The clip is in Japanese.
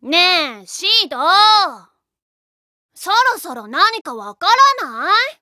ねえ、シード。そろそろ何かわからない？